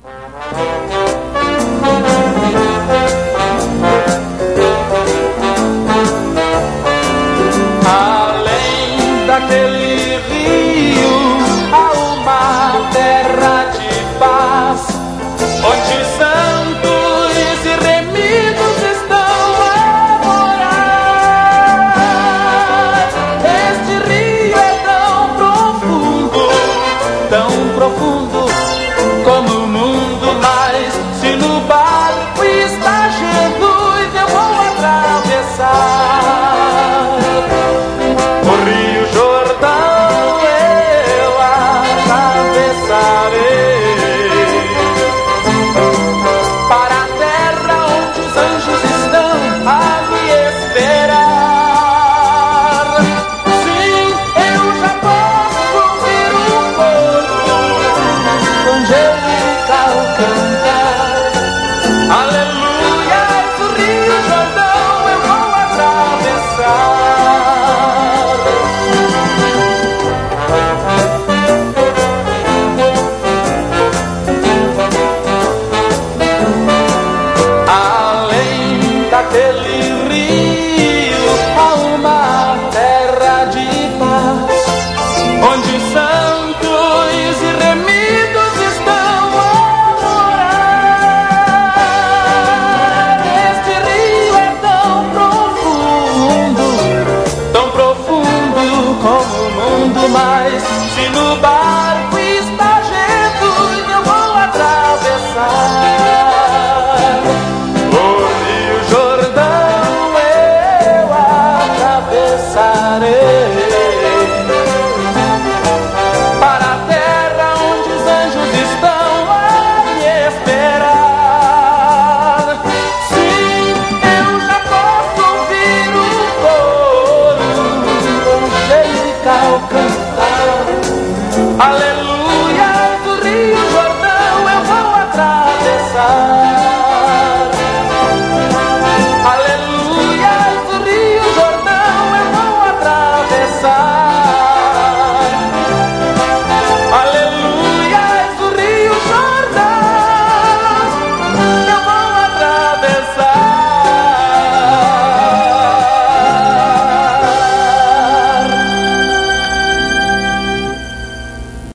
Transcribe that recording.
Além daquele rio há uma terra de paz, onde santos e remidos estão a morar. Este rio é tão profundo como o mundo, mas se no barco está Jesus, eu vou atravessar o Rio Jordão, eu atravessarei para a terra onde os anjos estão a me esperar. Sim, eu já posso ouvir um coro angelical cantar. Aleluia, o Rio Jordão eu vou atravessar. Além daquele rio há uma terra de paz, onde santos e remidos estão a morar. Este rio é tão profundo como o mundo, mas se no barco está Jesus, eu vou atravessar o Rio Jordão, eu atravessarei para a terra onde os anjos estão a me esperar. Sim, eu já posso ouvir o coro angelical cantar. Aleluia.